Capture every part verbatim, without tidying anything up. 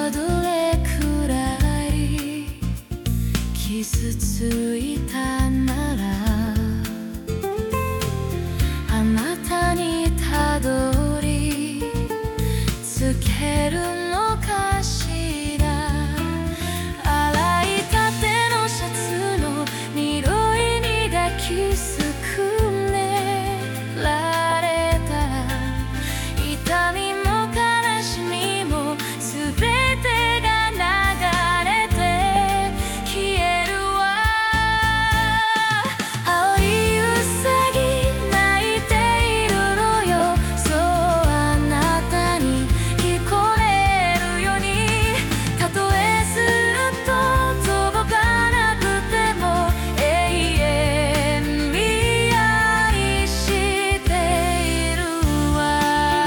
どれくらい傷ついたならあなたにたどり着けるのかしら。洗いたてのシャツの匂いに抱きすくねられたら痛みも悲しみもすべてが流れて消えるわ。青いうさぎ泣いているのよ。そうあなたに聞こえるように。たとえずっと届かなくても永遠に愛しているわ。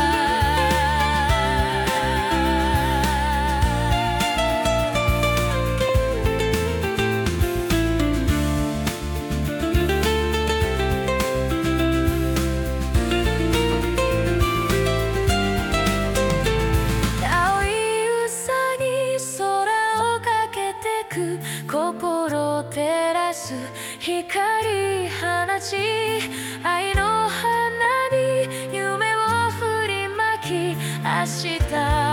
青いうさぎ空をかけてく心照らす光放ち愛の花に夢を振りまき明日